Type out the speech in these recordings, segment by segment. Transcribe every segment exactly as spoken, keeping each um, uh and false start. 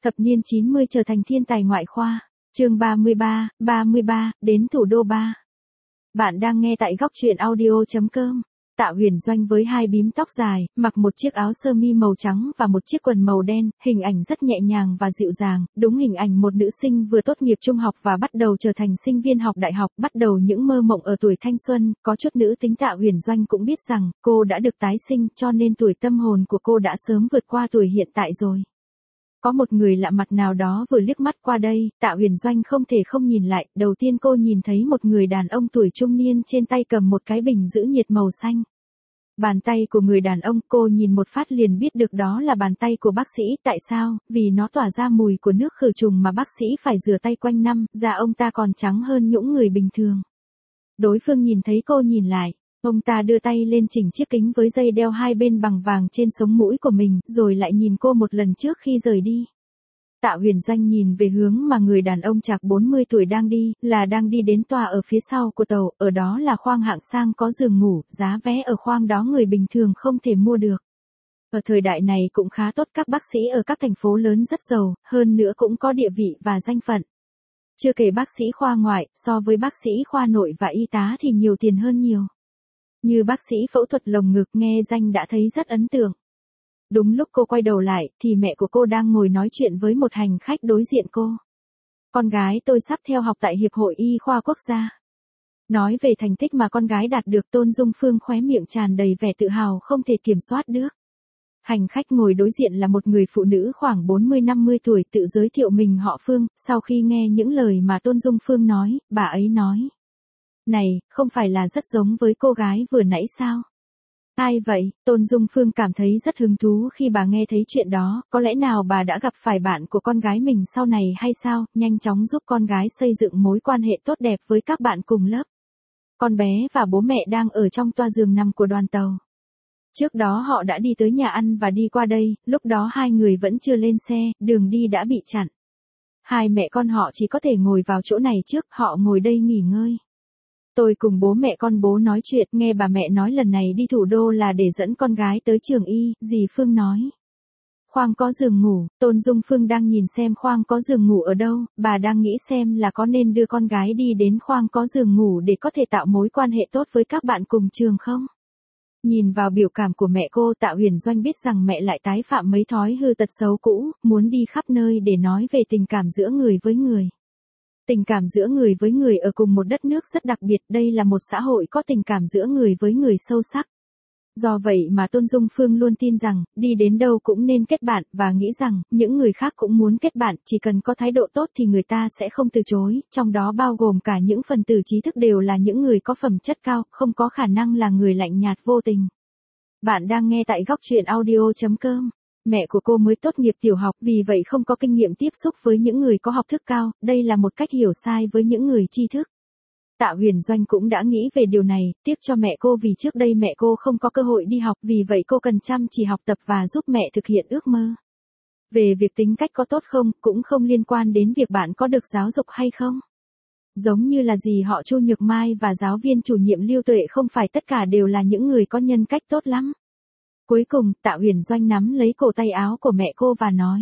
Thập niên chín mươi trở thành thiên tài ngoại khoa. Chương ba mươi ba, ba mươi ba, đến thủ đô ba. Bạn đang nghe tại góc truyện audio chấm com. Tạ Huyền Doanh với hai bím tóc dài, mặc một chiếc áo sơ mi màu trắng và một chiếc quần màu đen, hình ảnh rất nhẹ nhàng và dịu dàng, đúng hình ảnh một nữ sinh vừa tốt nghiệp trung học và bắt đầu trở thành sinh viên học đại học, bắt đầu những mơ mộng ở tuổi thanh xuân. Có chút nữ tính Tạ Huyền Doanh cũng biết rằng, cô đã được tái sinh, cho nên tuổi tâm hồn của cô đã sớm vượt qua tuổi hiện tại rồi. Có một người lạ mặt nào đó vừa liếc mắt qua đây, Tạ Huyền Doanh không thể không nhìn lại, đầu tiên cô nhìn thấy một người đàn ông tuổi trung niên trên tay cầm một cái bình giữ nhiệt màu xanh. Bàn tay của người đàn ông, cô nhìn một phát liền biết được đó là bàn tay của bác sĩ, tại sao? Vì nó tỏa ra mùi của nước khử trùng mà bác sĩ phải rửa tay quanh năm, da ông ta còn trắng hơn những người bình thường. Đối phương nhìn thấy cô nhìn lại. Ông ta đưa tay lên chỉnh chiếc kính với dây đeo hai bên bằng vàng trên sống mũi của mình, rồi lại nhìn cô một lần trước khi rời đi. Tạ Huyền Doanh nhìn về hướng mà người đàn ông chạc bốn mươi tuổi đang đi, là đang đi đến tòa ở phía sau của tàu, ở đó là khoang hạng sang có giường ngủ, giá vé ở khoang đó người bình thường không thể mua được. Ở thời đại này cũng khá tốt, các bác sĩ ở các thành phố lớn rất giàu, hơn nữa cũng có địa vị và danh phận. Chưa kể bác sĩ khoa ngoại, so với bác sĩ khoa nội và y tá thì nhiều tiền hơn nhiều. Như bác sĩ phẫu thuật lồng ngực, nghe danh đã thấy rất ấn tượng. Đúng lúc cô quay đầu lại, thì mẹ của cô đang ngồi nói chuyện với một hành khách đối diện cô. Con gái tôi sắp theo học tại Hiệp hội Y khoa Quốc gia. Nói về thành tích mà con gái đạt được, Tôn Dung Phương khóe miệng tràn đầy vẻ tự hào không thể kiểm soát được. Hành khách ngồi đối diện là một người phụ nữ khoảng bốn mươi năm mươi tuổi, tự giới thiệu mình họ Phương. Sau khi nghe những lời mà Tôn Dung Phương nói, bà ấy nói: "Này, không phải là rất giống với cô gái vừa nãy sao?" "Ai vậy?" Tôn Dung Phương cảm thấy rất hứng thú khi bà nghe thấy chuyện đó, có lẽ nào bà đã gặp phải bạn của con gái mình sau này hay sao, nhanh chóng giúp con gái xây dựng mối quan hệ tốt đẹp với các bạn cùng lớp. Con bé và bố mẹ đang ở trong toa giường nằm của đoàn tàu. Trước đó họ đã đi tới nhà ăn và đi qua đây, lúc đó hai người vẫn chưa lên xe, đường đi đã bị chặn. Hai mẹ con họ chỉ có thể ngồi vào chỗ này trước, họ ngồi đây nghỉ ngơi. Tôi cùng bố mẹ con bố nói chuyện, nghe bà mẹ nói lần này đi thủ đô là để dẫn con gái tới trường y, dì Phương nói. Khoang có giường ngủ, Tôn Dung Phương đang nhìn xem khoang có giường ngủ ở đâu, bà đang nghĩ xem là có nên đưa con gái đi đến khoang có giường ngủ để có thể tạo mối quan hệ tốt với các bạn cùng trường không? Nhìn vào biểu cảm của mẹ cô, Tạ Huyền Doanh biết rằng mẹ lại tái phạm mấy thói hư tật xấu cũ, muốn đi khắp nơi để nói về tình cảm giữa người với người. Tình cảm giữa người với người ở cùng một đất nước rất đặc biệt, đây là một xã hội có tình cảm giữa người với người sâu sắc. Do vậy mà Tôn Dung Phương luôn tin rằng, đi đến đâu cũng nên kết bạn, và nghĩ rằng, những người khác cũng muốn kết bạn, chỉ cần có thái độ tốt thì người ta sẽ không từ chối, trong đó bao gồm cả những phần tử trí thức đều là những người có phẩm chất cao, không có khả năng là người lạnh nhạt vô tình. Bạn đang nghe tại góc truyện audio chấm com. Mẹ của cô mới tốt nghiệp tiểu học, vì vậy không có kinh nghiệm tiếp xúc với những người có học thức cao, đây là một cách hiểu sai với những người tri thức. Tạ Huyền Doanh cũng đã nghĩ về điều này, tiếc cho mẹ cô vì trước đây mẹ cô không có cơ hội đi học, vì vậy cô cần chăm chỉ học tập và giúp mẹ thực hiện ước mơ. Về việc tính cách có tốt không, cũng không liên quan đến việc bạn có được giáo dục hay không. Giống như là dì họ Chu Nhược Mai và giáo viên chủ nhiệm Lưu Tuệ không phải tất cả đều là những người có nhân cách tốt lắm. Cuối cùng, Tạ Huyền Doanh nắm lấy cổ tay áo của mẹ cô và nói.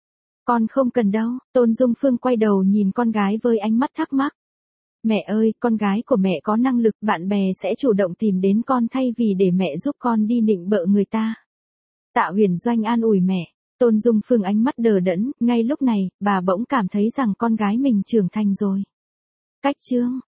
Con không cần đâu. Tôn Dung Phương quay đầu nhìn con gái với ánh mắt thắc mắc. Mẹ ơi, con gái của mẹ có năng lực, bạn bè sẽ chủ động tìm đến con thay vì để mẹ giúp con đi nịnh bợ người ta. Tạ Huyền Doanh an ủi mẹ. Tôn Dung Phương ánh mắt đờ đẫn, ngay lúc này, bà bỗng cảm thấy rằng con gái mình trưởng thành rồi. Cách chương.